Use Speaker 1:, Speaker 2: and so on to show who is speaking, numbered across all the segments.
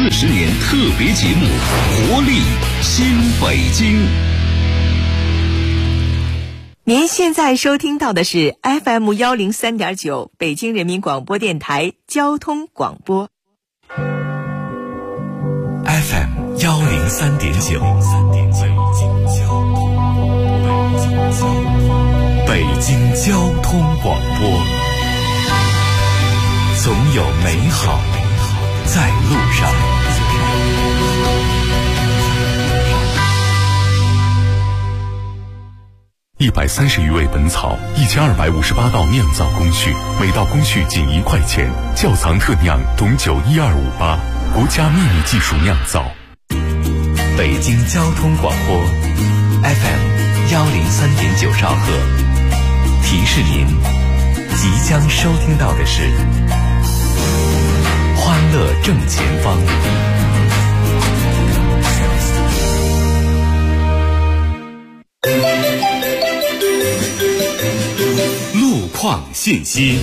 Speaker 1: 40年特别节目《活力新北京》。
Speaker 2: 您现在收听到的是 FM 103.9北京人民广播电台交通广播。
Speaker 3: FM 103.9，北京交通广播，总有美好在路上。130余味本草，1258道酿造工序，每道工序仅1块钱。窖藏特酿董酒12588，国家秘密技术酿造。北京交通广播 FM 103.9兆赫，提示您即将收听到的是欢乐正前方。路况信息。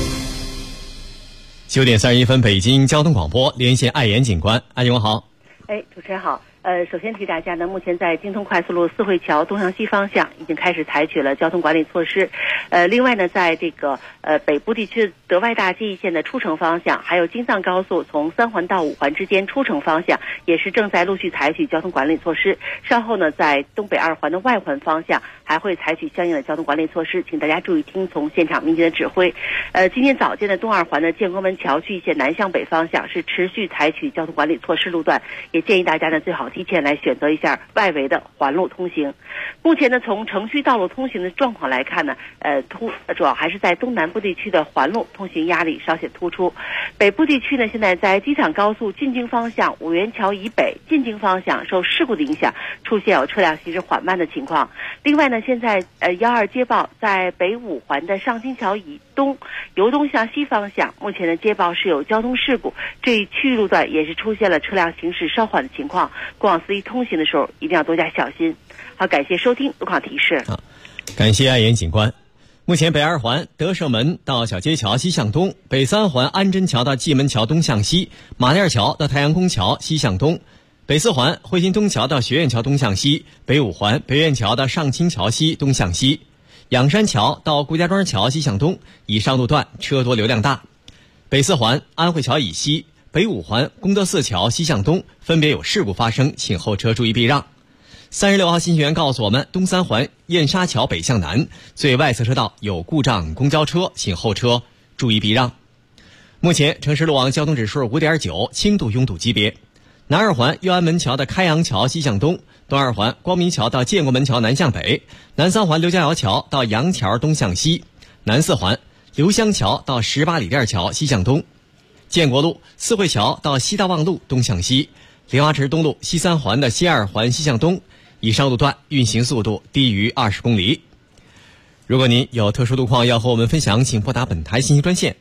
Speaker 4: 9点31分，北京交通广播连线爱言警官，阿勇好。
Speaker 5: 主持人好。首先提大家呢，目前在京通快速路四惠桥东向西方向已经开始采取了交通管理措施。另外呢，在这个北部地区德外大界一线的出城方向，还有京藏高速从3环到5环之间出城方向，也是正在陆续采取交通管理措施。稍后呢，在东北2环的外环方向还会采取相应的交通管理措施，请大家注意听从现场民警的指挥。今天早间的东2环的建国门桥区一线南向北方向是持续采取交通管理措施路段，也建议大家呢最好提前来选择一下外围的环路通行。目前呢，从城区道路通行的状况来看呢，主要还是在东南部地区的环路通行压力稍显突出。北部地区呢，现在在机场高速进京方向五元桥以北进京方向受事故的影响，出现有车辆行驶缓慢的情况。另外呢，现在12接报在北5环的上京桥以东由东向西方向，目前的接报是有交通事故，这一区域路段也是出现了车辆行驶稍缓的情况，过往司机通行的时候一定要多加小心。好，感谢收听路况提示。
Speaker 4: 好，感谢爱言警官。目前北2环德胜门到小街桥西向东，北3环安贞桥到蓟门桥东向西，马甸桥到太阳宫桥西向东，北4环汇鑫东桥到学院桥东向西，北5环北苑桥到上清桥西东向西，仰山桥到顾家庄桥西向东，以上路段车多流量大。北4环安慧桥以西，北5环功德寺桥西向东分别有事故发生，请后车注意避让。36号信息员告诉我们，东3环燕沙桥北向南最外侧车道有故障公交车，请后车注意避让。目前城市路网交通指数 5.9， 轻度拥堵级别。南2环右安门桥的开阳桥西向东，东2环光明桥到建国门桥南向北，南3环刘家窑桥到杨桥东向西，南4环刘香桥到18里店桥西向东，建国路四惠桥到西大望路东向西，莲花池东路西3环的西2环西向东，以上路段运行速度低于20公里。如果您有特殊路况要和我们分享，请拨打本台信息专线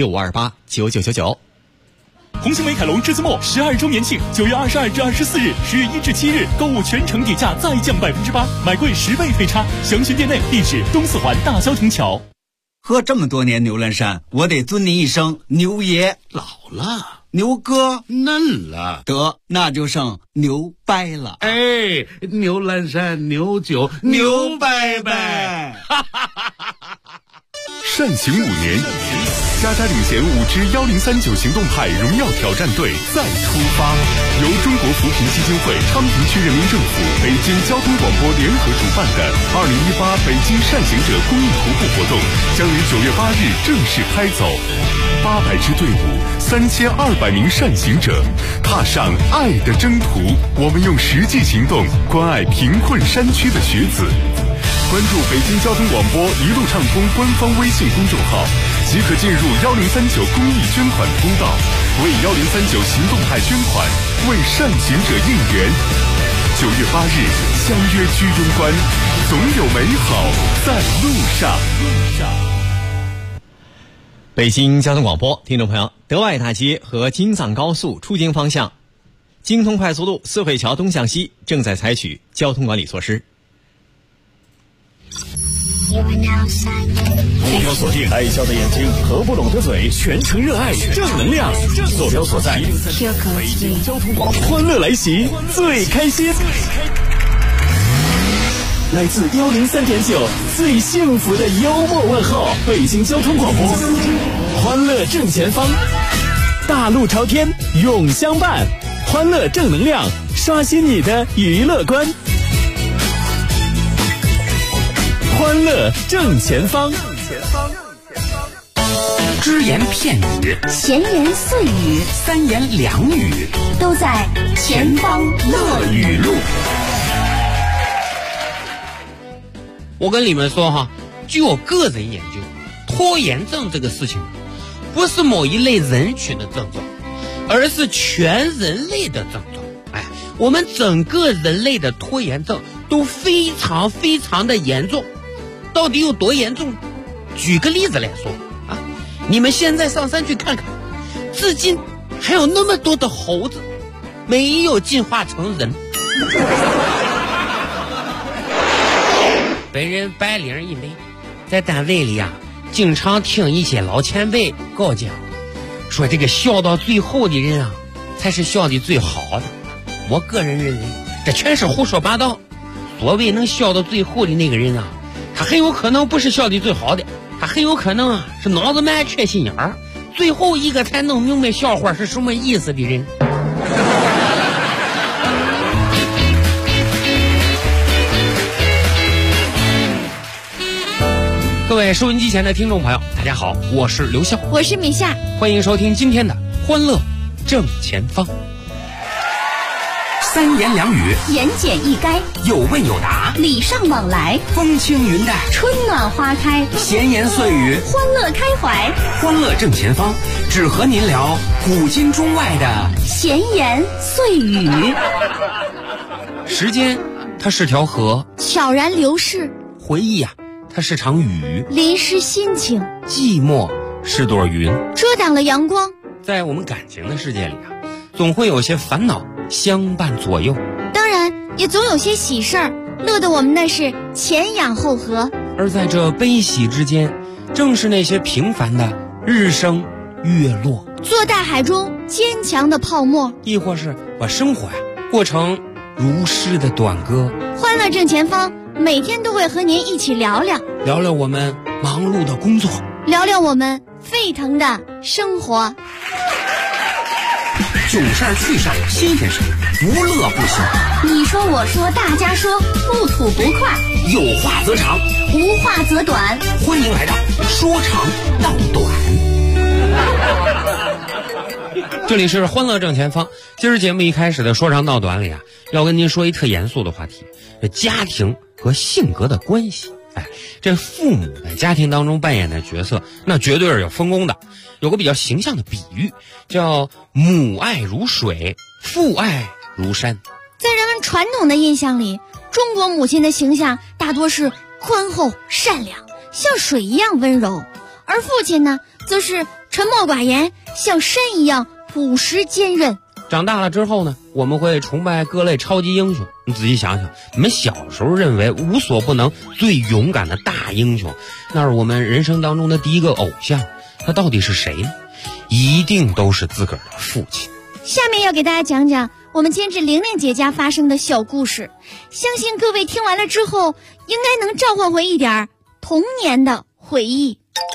Speaker 4: 65289999。
Speaker 6: 红星美凯龙栀子墨12周年庆，9月22至24日，10月1至7日，购物全程底价再降8%，买贵10倍退差。详询店内，地址东4环大交城桥。
Speaker 7: 喝这么多年牛栏山，我得尊您一声牛爷。
Speaker 8: 老了，
Speaker 7: 牛哥
Speaker 8: 嫩了，
Speaker 7: 得那就剩牛掰了。
Speaker 8: 哎，牛栏山牛酒牛掰掰，
Speaker 3: 善行5年，嘉嘉领衔5支1039行动派荣耀挑战队再出发。由中国扶贫基金会、昌平区人民政府、北京交通广播联合主办的2018北京善行者公益徒步活动将于9月8日正式开走。800支队伍，3200名善行者，踏上爱的征途。我们用实际行动关爱贫困山区的学子。关注北京交通广播一路畅通官方微信公众号，即可进入1039公益捐款通道，为1039行动派捐款，为善行者应援。9月8日相约居庸关，总有美好在路上。
Speaker 4: 北京交通广播，听众朋友，德外大街和京藏高速出京方向，京通快速路四惠桥东向西正在采取交通管理措施。
Speaker 6: 目标锁定爱笑的眼睛，合不拢的嘴，全程热爱正能量。坐标所在北京交通广播，欢乐来袭，最开心。来自103.9最幸福的幽默问候，北京交通广播，欢乐正前方，大路朝天永相伴，欢乐正能量，刷新你的娱乐观。欢乐正前方，
Speaker 9: 只言片语，
Speaker 10: 闲言碎语，
Speaker 9: 三言两语，
Speaker 10: 都在前方乐语录。
Speaker 9: 我跟你们说哈，据我个人研究，拖延症这个事情不是某一类人群的症状，而是全人类的症状。我们整个人类的拖延症都非常非常的严重。到底有多严重？举个例子来说啊，你们现在上山去看看，至今还有那么多的猴子没有进化成人。本人白领一枚，在单位里啊，经常听一些老前辈告讲，说这个笑到最后的人啊，才是笑的最好的。我个人认为，这全是胡说八道。所谓能笑到最后的那个人啊，他很有可能不是笑的最好的，他很有可能啊是脑子蛮缺心眼儿，最后一个才弄明白笑话是什么意思的人。各位收音机前的听众朋友，大家好，我是刘笑，
Speaker 10: 我是米夏，
Speaker 9: 欢迎收听今天的欢乐正前方。三言两语，
Speaker 10: 言简意赅，
Speaker 9: 有问有答，
Speaker 10: 礼尚往来，
Speaker 9: 风轻云淡，
Speaker 10: 春暖花开，
Speaker 9: 闲言碎语，
Speaker 10: 欢乐开怀。
Speaker 9: 欢乐正前方，只和您聊古今中外的
Speaker 10: 闲言碎语。
Speaker 9: 时间它是条河，
Speaker 10: 悄然流逝；
Speaker 9: 回忆啊，它是场雨，
Speaker 10: 淋湿心情；
Speaker 9: 寂寞是朵云，
Speaker 10: 遮挡了阳光。
Speaker 9: 在我们感情的世界里啊，总会有些烦恼相伴左右，
Speaker 10: 当然也总有些喜事儿，乐得我们那是前仰后合。
Speaker 9: 而在这悲喜之间，正是那些平凡的日升月落，
Speaker 10: 做大海中坚强的泡沫，
Speaker 9: 亦或是把生活过成如诗的短歌。
Speaker 10: 欢乐正前方每天都会和您一起聊聊
Speaker 9: 我们忙碌的工作，
Speaker 10: 聊聊我们沸腾的生活。
Speaker 9: 囧事儿趣事儿新鲜事儿，不乐不行。
Speaker 10: 你说我说大家说，不吐不快，
Speaker 9: 有话则长，
Speaker 10: 无话则短。
Speaker 9: 欢迎来到说长道短。这里是欢乐正前方。今儿节目一开始的说长道短里啊，要跟您说一特严肃的话题，这家庭和性格的关系。这父母在家庭当中扮演的角色，那绝对是有分工的。有个比较形象的比喻，叫母爱如水，父爱如山。
Speaker 10: 在人们传统的印象里，中国母亲的形象大多是宽厚善良，像水一样温柔，而父亲呢，则是沉默寡言，像山一样朴实坚韧。
Speaker 9: 长大了之后呢，我们会崇拜各类超级英雄。你仔细想想，你们小时候认为无所不能、最勇敢的大英雄，那是我们人生当中的第一个偶像，他到底是谁呢？一定都是自个儿的父亲。
Speaker 10: 下面要给大家讲讲我们监制玲玲姐家发生的小故事，相信各位听完了之后，应该能召唤回一点童年的回忆。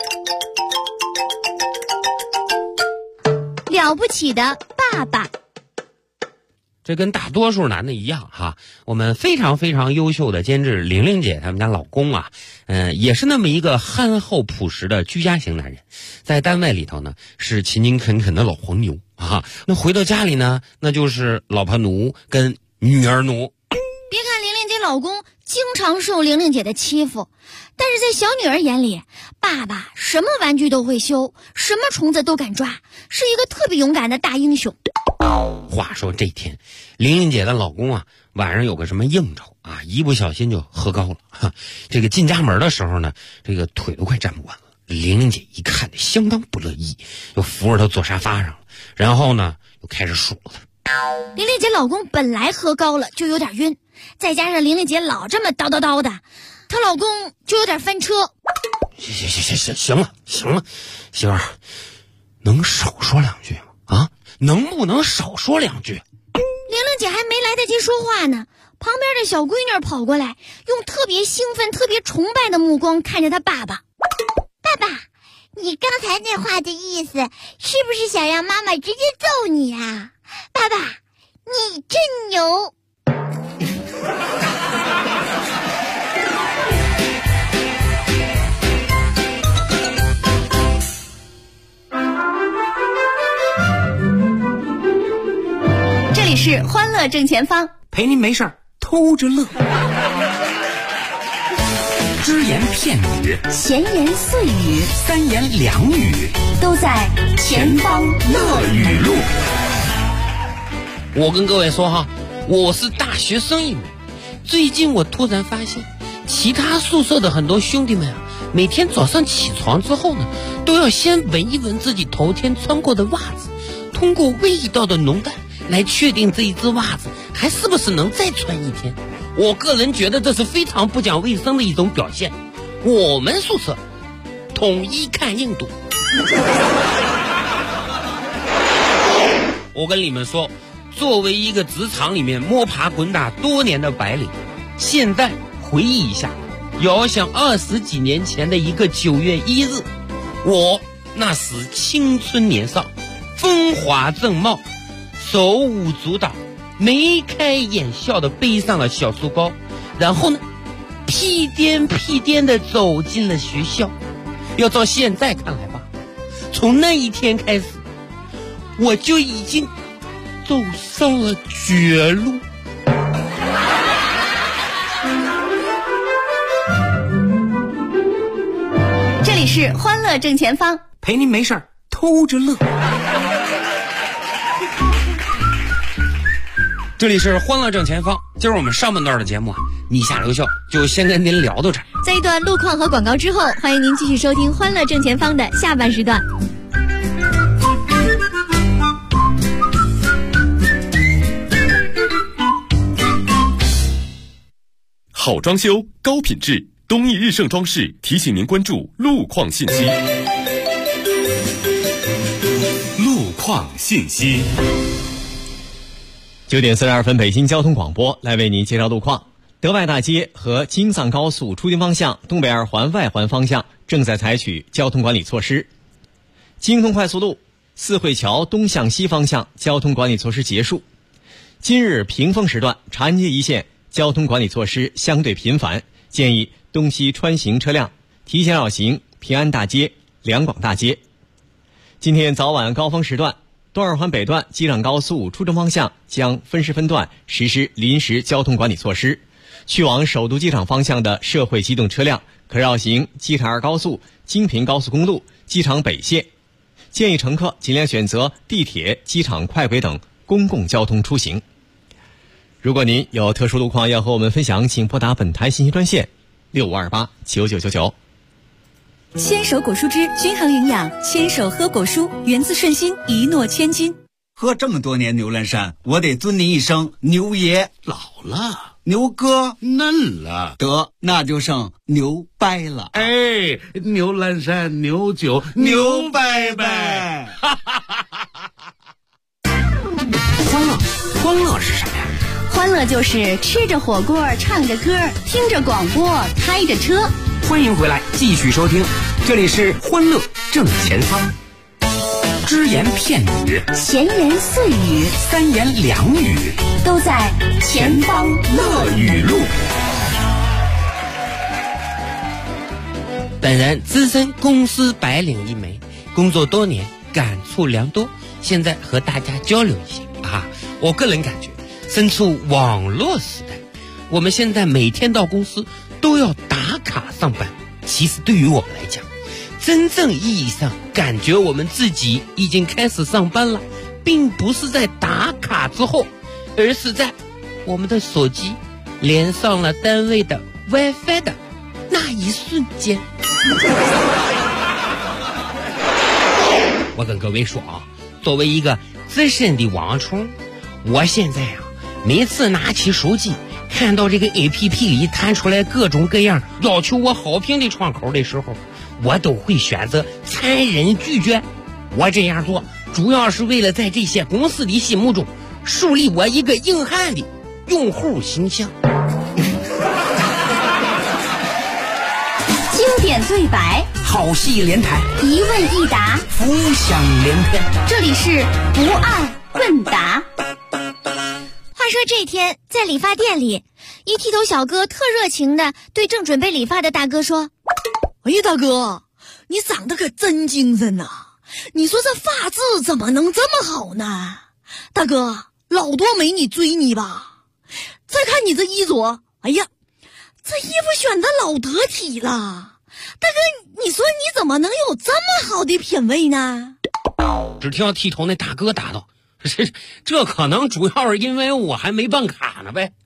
Speaker 10: 了不起的爸爸。
Speaker 9: 这跟大多数男的一样哈，我们非常非常优秀的监制玲玲姐他们家老公啊，也是那么一个憨厚朴实的居家型男人，在单位里头呢是勤勤恳恳的老黄牛啊，那回到家里呢，那就是老婆奴跟女儿奴。
Speaker 10: 别看玲玲姐老公经常受玲玲姐的欺负，但是在小女儿眼里，爸爸什么玩具都会修，什么虫子都敢抓，是一个特别勇敢的大英雄。
Speaker 9: 话说这天，玲玲姐的老公啊，晚上有个什么应酬啊，一不小心就喝高了。这个进家门的时候呢，这个腿都快站不稳了。玲玲姐一看就相当不乐意，就扶着他坐沙发上了，然后呢又开始数了他。
Speaker 10: 玲玲姐老公本来喝高了就有点晕，再加上玲玲姐老这么叨叨叨的，他她老公就有点翻车。
Speaker 9: 行了，媳妇儿，能少说两句吗？啊，能不能少说两句？
Speaker 10: 玲玲姐还没来得及说话呢，旁边的小闺女跑过来，用特别兴奋、特别崇拜的目光看着她爸爸。
Speaker 11: 爸爸，你刚才那话的意思是不是想让妈妈直接揍你啊？爸爸，你真牛！
Speaker 2: 这里是欢乐正前方，
Speaker 12: 陪您没事偷着乐。只言片语，
Speaker 10: 闲言碎语，
Speaker 12: 三言两语，
Speaker 10: 都在前方乐语录。
Speaker 9: 我跟各位说哈，我是大学生一枚。最近我突然发现，其他宿舍的很多兄弟们啊，每天早上起床之后呢，都要先闻一闻自己头天穿过的袜子，通过味道的浓淡来确定这一只袜子还是不是能再穿一天。我个人觉得这是非常不讲卫生的一种表现。我们宿舍统一看硬度。我跟你们说，作为一个职场里面摸爬滚打多年的白领，现在回忆一下，遥想20几年前的一个9月1日，我那时青春年少，风华正茂，手舞足蹈，眉开眼笑的背上了小书包，然后呢，屁颠屁颠的走进了学校。要照现在看来吧，从那一天开始，我就已经走上了绝路。
Speaker 2: 这里是欢乐正前方，
Speaker 12: 陪您没事偷着乐。
Speaker 9: 这里是欢乐正前方，今儿我们上半段的节目啊，你下留校就先跟您聊到这儿。
Speaker 2: 在一段路况和广告之后，欢迎您继续收听欢乐正前方的下半时段。
Speaker 3: 好装修，高品质，东义日盛装饰提醒您关注路况信息。路况信息。
Speaker 4: 9点42分，北京交通广播来为您介绍路况。德外大街和京藏高速出京方向、东北二环外环方向正在采取交通管理措施。京通快速路四惠桥东向西方向交通管理措施结束。今日平峰时段长安街一线交通管理措施相对频繁，建议东西穿行车辆提前绕行平安大街、两广大街。今天早晚高峰时段，东二环北段机场高速出城方向将分时分段实施临时交通管理措施，去往首都机场方向的社会机动车辆可绕行机场2高速、京平高速公路、机场北线。建议乘客尽量选择地铁、机场快轨等公共交通出行。如果您有特殊路况要和我们分享，请拨打本台信息专线65289999。
Speaker 2: 牵手果蔬汁均衡营养，牵手喝果蔬，源自顺心，一诺千金。
Speaker 7: 喝这么多年牛栏山，我得尊您一声牛爷。
Speaker 8: 老了，
Speaker 7: 牛哥
Speaker 8: 嫩了，
Speaker 7: 得那就剩牛掰了。
Speaker 8: 哎，牛栏山牛酒牛掰掰。
Speaker 12: 欢乐是什么呀？
Speaker 2: 欢乐就是吃着火锅，唱着歌，听着广播，开着车。
Speaker 12: 欢迎回来，继续收听，这里是欢乐正前方。只言片语，
Speaker 10: 闲言碎语，
Speaker 12: 三言两语，
Speaker 10: 都在前方乐语录。
Speaker 9: 本人资深公司白领一枚，工作多年，感触良多，现在和大家交流一下啊。我个人感觉，身处网络时代，我们现在每天到公司都要打卡上班。其实对于我们来讲，真正意义上感觉我们自己已经开始上班了，并不是在打卡之后，而是在我们的手机连上了单位的 WiFi 的那一瞬间。我跟各位说啊，作为一个资深的网虫，我现在啊，每次拿起手机看到这个 APP 里弹出来各种各样要求我好评的窗口的时候，我都会选择残忍拒绝。我这样做主要是为了在这些公司的心目中树立我一个硬汉的用户形象。
Speaker 10: 经典对白，
Speaker 12: 好戏连台，
Speaker 10: 一问一答，
Speaker 12: 浮想联翩。
Speaker 10: 这里是不二问答。话说这天在理发店里，一剃头小哥特热情的对正准备理发的大哥说：
Speaker 13: 哎呀，大哥，你长得可真精神呐！你说这发质怎么能这么好呢？大哥，老多美女追你吧？再看你这衣着，哎呀，这衣服选的老得体了。大哥，你说你怎么能有这么好的品味呢？
Speaker 9: 只听剃头那大哥答道：这可能主要是因为我还没办卡呢呗。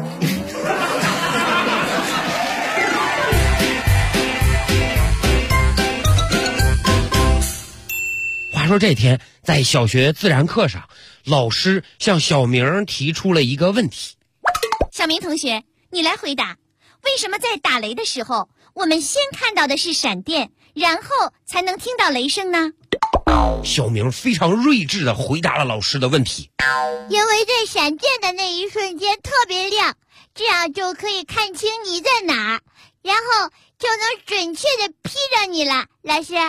Speaker 9: 话说这天在小学自然课上，老师向小明提出了一个问题。
Speaker 10: 小明同学，你来回答，为什么在打雷的时候我们先看到的是闪电，然后才能听到雷声呢？
Speaker 9: 小明非常睿智地回答了老师的问题。
Speaker 11: 因为在闪电的那一瞬间特别亮，这样就可以看清你在哪儿，然后就能准确地劈着你了，老师。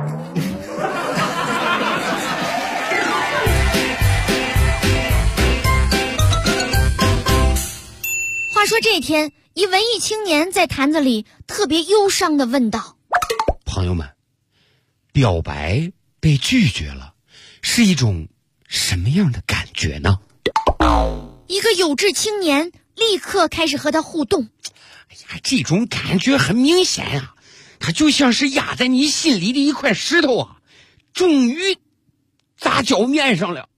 Speaker 10: 话说这天，一文艺青年在坛子里特别忧伤地问道：
Speaker 9: 朋友们，表白被拒绝了，是一种什么样的感觉呢？
Speaker 10: 一个有志青年立刻开始和他互动。
Speaker 9: 哎呀，这种感觉很明显啊，它就像是压在你心里的一块石头啊，终于砸脚面上了。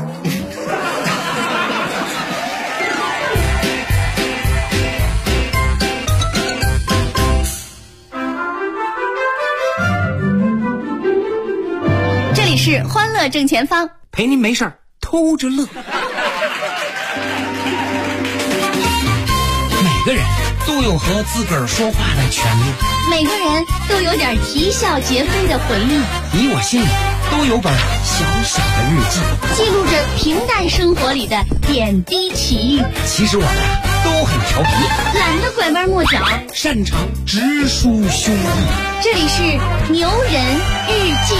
Speaker 10: 这里是欢乐正前方，
Speaker 12: 陪您没事偷着乐。
Speaker 9: 每个人都有和自个儿说话的权利，
Speaker 10: 每个人都有点啼笑皆非的回忆，
Speaker 9: 你我心里都有本小小的日记，
Speaker 10: 记录着平淡生活里的点滴奇遇。
Speaker 9: 其实我们都很调皮，
Speaker 10: 懒得拐弯抹角，
Speaker 9: 擅长直抒胸臆。
Speaker 10: 这里是牛人日记。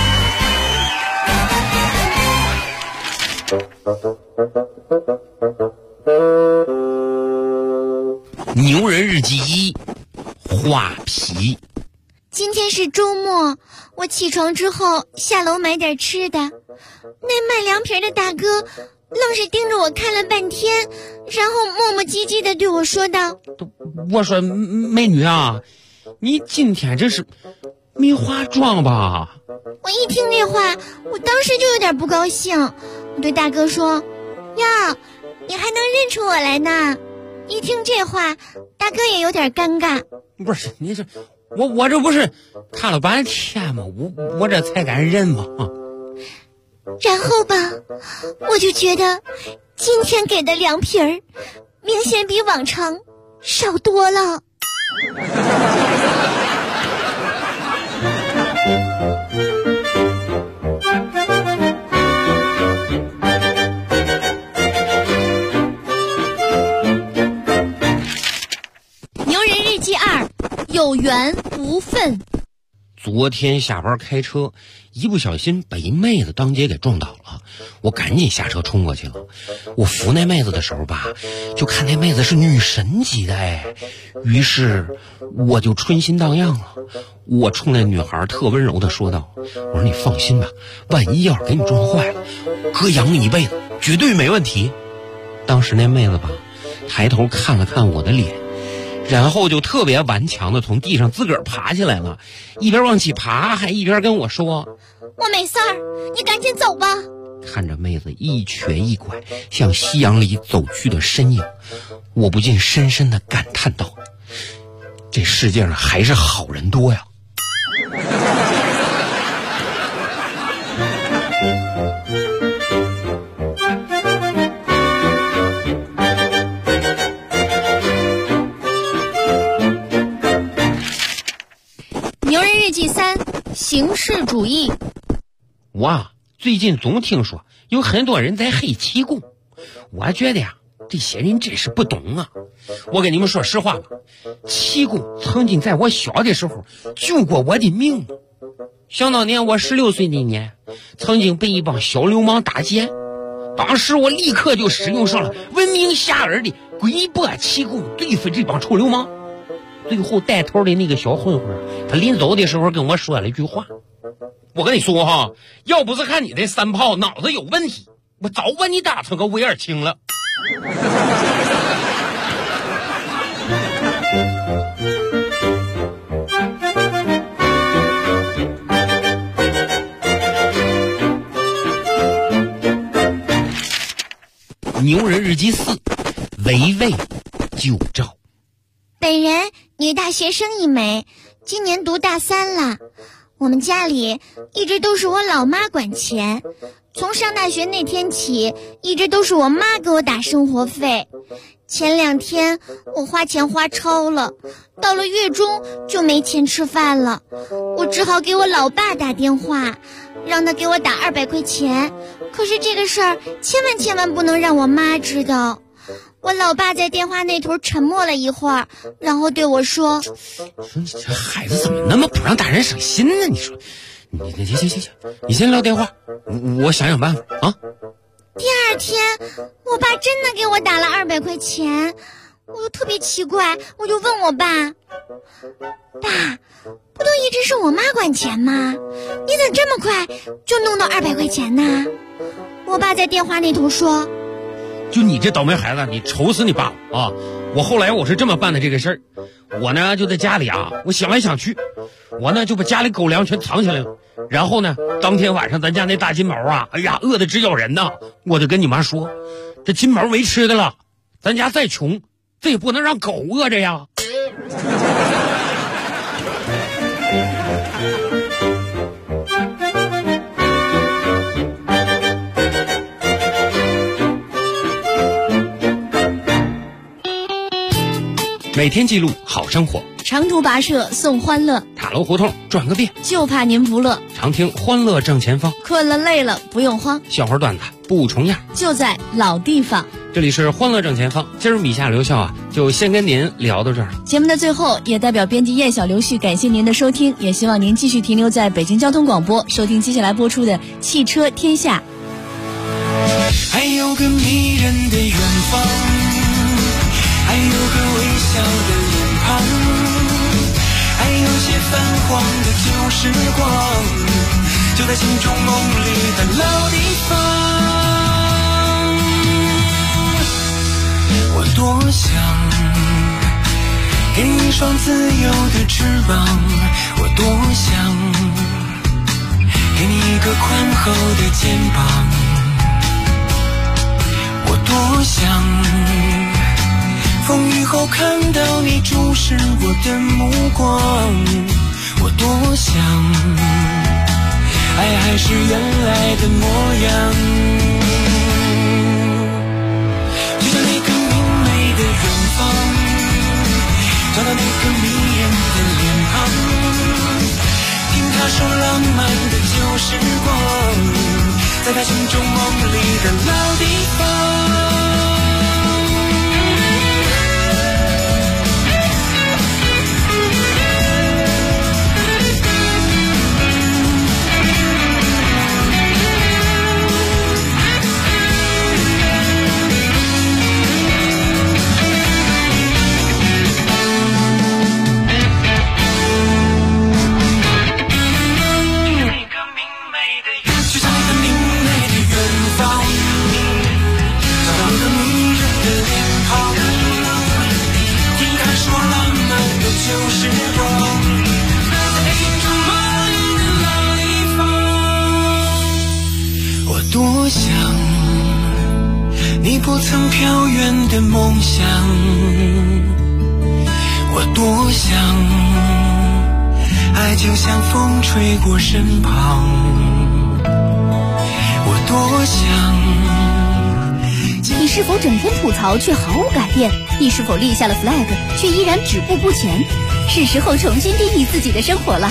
Speaker 9: 牛人日记1，画皮。
Speaker 10: 今天是周末，我起床之后下楼买点吃的，那卖凉皮的大哥愣是盯着我看了半天，然后磨磨唧唧的对我说道：
Speaker 9: 我说美女啊，你今天这是没化妆吧？
Speaker 10: 我一听这话，我当时就有点不高兴，我对大哥说：哟，你还能认出我来呢？一听这话，大哥也有点尴尬。
Speaker 9: 不是你这，我这不是看了半天吗？我这才敢认吗？
Speaker 10: 然后吧，我就觉得今天给的凉皮儿明显比往常少多了。牛人日记2，有缘无分。
Speaker 9: 昨天下班开车，一不小心把一妹子当街给撞倒了，我赶紧下车冲过去了。我扶那妹子的时候吧，就看那妹子是女神级的哎，于是我就春心荡漾了。我冲那女孩特温柔的说道：我说你放心吧，万一要是给你撞坏了，哥养你一辈子绝对没问题。当时那妹子吧，抬头看了看我的脸，然后就特别顽强的从地上自个儿爬起来了，一边往起爬还一边跟我说：
Speaker 10: 我没事儿，你赶紧走吧。
Speaker 9: 看着妹子一瘸一拐向夕阳里走去的身影，我不禁深深的感叹道：这世界上还是好人多呀。
Speaker 10: 日记3：形式主义。
Speaker 9: 哇，最近总听说有很多人在黑气功，我觉得呀，这些人真是不懂啊。我跟你们说实话吧，气功曾经在我小的时候救过我的命。想当年我16岁那年，曾经被一帮小流氓打劫，当时我立刻就使用上了闻名遐迩的鬼波气功对付这帮臭流氓。最后带头的那个小混混，他临走的时候跟我说了一句话，我跟你说哈，要不是看你这三炮脑子有问题，我早把你打成个威尔清了。牛人日记4：围魏救赵。
Speaker 11: 本人女大学生一枚，今年读大3了。我们家里一直都是我老妈管钱，从上大学那天起，一直都是我妈给我打生活费。前2天我花钱花超了，到了月中就没钱吃饭了，我只好给我老爸打电话，让他给我打200块钱。可是这个事儿千万不能让我妈知道。我老爸在电话那头沉默了一会儿，然后对我说：“
Speaker 9: 你这孩子怎么那么不让大人省心呢？你说，行，你先撂电话，我想办法啊。”
Speaker 11: 第2天，我爸真的给我打了200块钱，我就特别奇怪，我就问我爸：“爸，不都一直是我妈管钱吗？你怎么这么快就弄到200块钱呢？”我爸在电话那头说：“
Speaker 9: 就你这倒霉孩子，你愁死你爸了啊！我后来我是这么办的这个事儿，我呢就在家里啊，我想来想去，我呢就把家里狗粮全藏起来了。然后呢，当天晚上咱家那大金毛啊，哎呀，饿得直咬人呐！我就跟你妈说，这金毛没吃的了，咱家再穷，这也不能让狗饿着呀。”每天记录好生活，
Speaker 10: 长途跋涉送欢乐，
Speaker 9: 塔楼胡同转个遍，
Speaker 10: 就怕您不乐。
Speaker 9: 常听欢乐正前方，
Speaker 10: 困了累了不用慌，
Speaker 9: 笑话段子不重样，
Speaker 10: 就在老地方。
Speaker 9: 这里是欢乐正前方，今儿米夏留校啊，就先跟您聊到这儿。
Speaker 10: 节目的最后，也代表编辑叶小刘旭感谢您的收听，也希望您继续停留在北京交通广播，收听接下来播出的《汽车天下》。
Speaker 14: 还有个迷人的远方，还有个微笑的脸庞，还有些泛黄的旧时光，就在心中梦里的老地方。我多想给你一双自由的翅膀，我多想给你一个宽厚的肩膀，我多想风雨后看到你注视我的目光，我多想爱还是原来的模样，就像那个明媚的远方，找到那个迷人的脸庞，听他说浪漫的旧时光，在他心中梦里的老地方。多想你不曾飘远的梦想，我多想爱就像风吹过身旁，我多想。
Speaker 15: 你是否整天吐槽却毫无改变？你是否立下了 flag 却依然止步不前？是时候重新定义自己的生活了。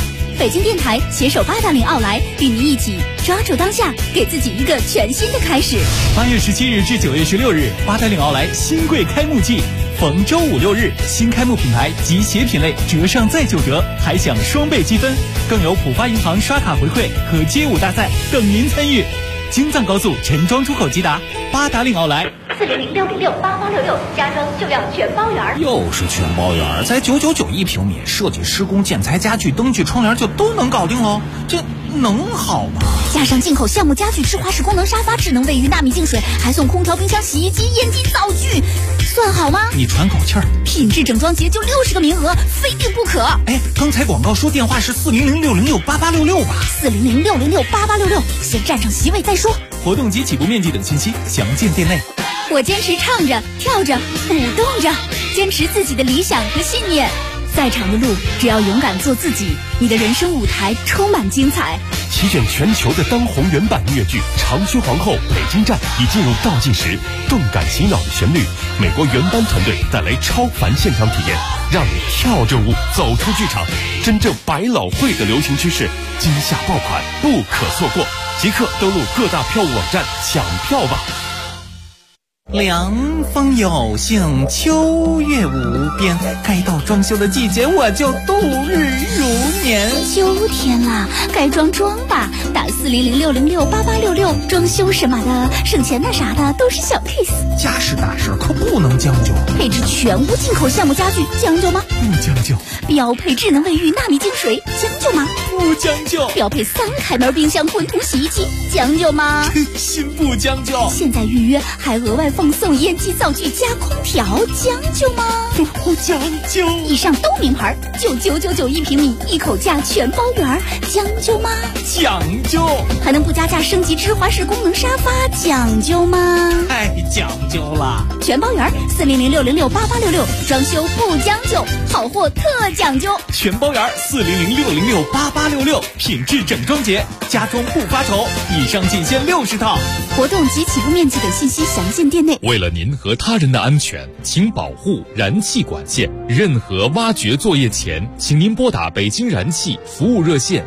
Speaker 15: 北京电台携手八达岭奥莱，与您一起抓住当下，给自己一个全新的开始。
Speaker 6: 8月17日至9月16日，八达岭奥莱新贵开幕季，逢周5、6日，新开幕品牌及鞋品类折上再9折，还享双倍积分，更有浦发银行刷卡回馈和街舞大赛等您参与。京藏高速陈庄出口即达，八达岭奥莱。
Speaker 15: 400-606-8866，家装就要全包圆。
Speaker 16: 又是全包圆，才999一平米，设计施工建材家具灯具窗帘就都能搞定喽，这能好吗？
Speaker 15: 加上进口橡木家具、智华式功能沙发、智能卫浴、纳米净水，还送空调、冰箱、洗衣机、烟机、灶具，算好吗？
Speaker 16: 你喘口气儿。
Speaker 15: 品质整装节就60个名额，非订不可。
Speaker 16: 哎，刚才广告说电话是400-606-8866吧
Speaker 15: 400-606-8866，先占上席位再说。
Speaker 6: 活动及起步面积等信息详见店内。
Speaker 15: 我坚持唱着、跳着、舞动着，坚持自己的理想和信念。再长的路，只要勇敢做自己，你的人生舞台充满精彩。
Speaker 3: 席卷全球的当红原版音乐剧《长靴皇后》北京站已进入倒计时，动感洗脑的旋律，美国原班团队带来超凡现场体验，让你跳着舞走出剧场，真正百老汇的流行趋势，今夏爆款不可错过，即刻登录各大票务网站抢票吧。
Speaker 16: 凉风有幸，秋月无边，该到装修的季节，我就度日如年。
Speaker 15: 秋天啦，该装吧，打400-606-8866，装修什么的，省钱的啥的都是小 case。
Speaker 16: 家事大事可不能将就，
Speaker 15: 配置全屋进口橡木家具，将就吗？
Speaker 16: 不将就。
Speaker 15: 标配智能卫浴、纳米净水，将就吗？
Speaker 16: 不将就。
Speaker 15: 标配3开门冰箱、滚筒洗衣机，将就吗？
Speaker 16: 心不将就。
Speaker 15: 现在预约还额外放送烟机、灶具加空调，将就吗？
Speaker 16: 不将就。
Speaker 15: 以上都名牌，就999一平米，一口价全包圆，将就吗？
Speaker 16: 讲究。
Speaker 15: 还能不加价升级芝华士功能沙发，讲究吗？
Speaker 16: 太讲究了。
Speaker 15: 全包圆，400-606-8866，装修不将就，好货特讲究。
Speaker 16: 全包圆，400-606-8866，品质整装节，家装不发愁。以上仅限60套。
Speaker 15: 活动及起步面积等信息详见店内。
Speaker 17: 为了您和他人的安全，请保护燃气管线。任何挖掘作业前，请您拨打北京燃气服务热线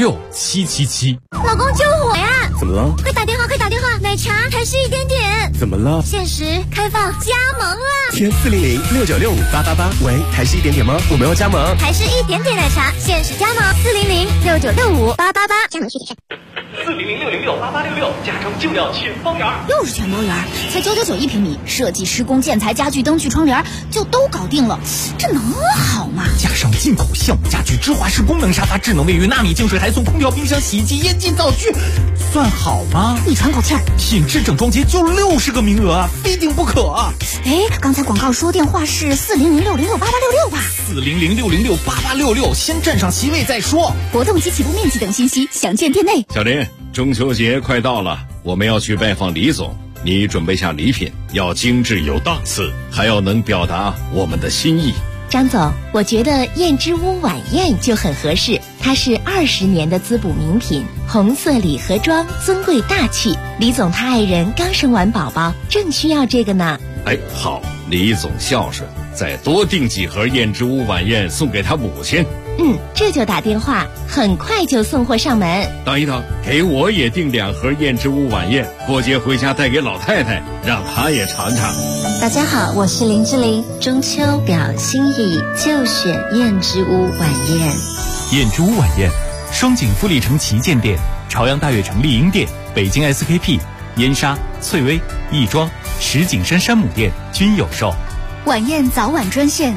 Speaker 17: 96777。
Speaker 11: 老公救火呀！
Speaker 3: 怎么了？
Speaker 11: 快打电话，快打电话！奶茶还是一点点。
Speaker 3: 怎么了？
Speaker 11: 限时开放加盟了。
Speaker 3: 填400-6965-888。喂，还是一点点吗？我们要加盟。
Speaker 11: 还是一点点奶茶，限时加盟400-6965-888。加盟具体是
Speaker 16: 400-606-8866，家装就要全包圆。
Speaker 15: 又是全包圆，才999一平米，设计施工建材家具灯具窗帘就都搞定了，这能好吗？
Speaker 16: 加上进口橡木家具、芝华士功能沙发、智能卫浴、纳米净水，还送空调、冰箱、洗衣机、烟机、灶具，算好吗？
Speaker 15: 你喘口气儿。
Speaker 16: 品质整装节就60个名额啊，非订不可啊！
Speaker 15: 哎，刚才广告说电话是400-606-8866吧
Speaker 16: ？400-606-8866，先占上席位再说。
Speaker 15: 活动及起步面积等信息详见店内。
Speaker 1: 小林，中秋节快到了，我们要去拜访李总，你准备下礼品，要精致有档次，还要能表达我们的心意。
Speaker 18: 张总，我觉得燕之屋晚宴就很合适，它是20年的滋补名品，红色礼盒装，尊贵大气。李总他爱人刚生完宝宝，正需要这个呢。
Speaker 1: 哎，好，李总孝顺，再多订几盒燕之屋晚宴送给他母亲。
Speaker 18: 这就打电话，很快就送货上门。
Speaker 1: 等一等，给我也订2盒燕之屋晚宴，过节回家带给老太太，让她也尝尝。
Speaker 18: 大家好，我是林志玲，中秋表心意就选燕之屋晚宴。
Speaker 6: 燕之屋晚宴，双井富力城旗舰店、朝阳大悦城丽婴店、北京 SKP、燕莎、翠微、亦庄、石景山山姆店均有售。
Speaker 15: 晚宴早晚专线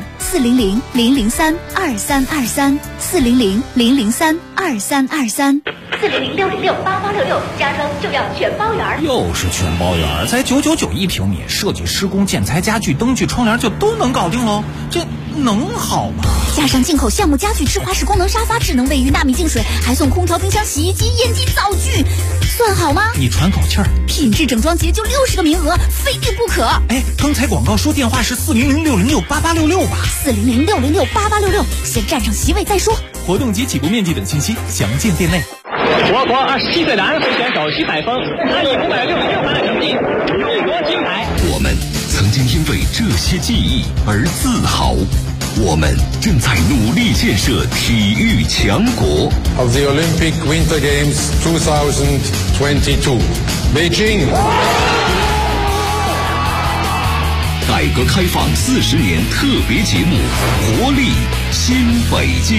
Speaker 15: 400-003-2323 400-003-2323。400-606-8866，家装就要全包圆。
Speaker 16: 又是全包圆，才999一平米，设计施工建材家具灯具窗帘就都能搞定喽，这能好吗？
Speaker 15: 加上进口橡木家具、芝华士功能沙发、智能卫浴、纳米净水，还送空调、冰箱、洗衣机、烟机、灶具，算好吗？
Speaker 16: 你喘口气儿。
Speaker 15: 品质整装节就60个名额，非订不可。
Speaker 16: 哎，刚才广告说电话是400-606-8866吧
Speaker 15: 400-606-8866，先占上席位再说。
Speaker 6: 活动及起步面积等信息详见店内。
Speaker 19: 我国27岁的安徽选手徐载峰，他以566分的成绩勇夺金牌。
Speaker 1: 我们曾经因为这些记忆而自豪。
Speaker 3: 我们正在努力建设体育强国。
Speaker 20: Of the Olympic Winter Games 2022, Beijing.
Speaker 3: 改革开放40年特别节目《活力新北京》。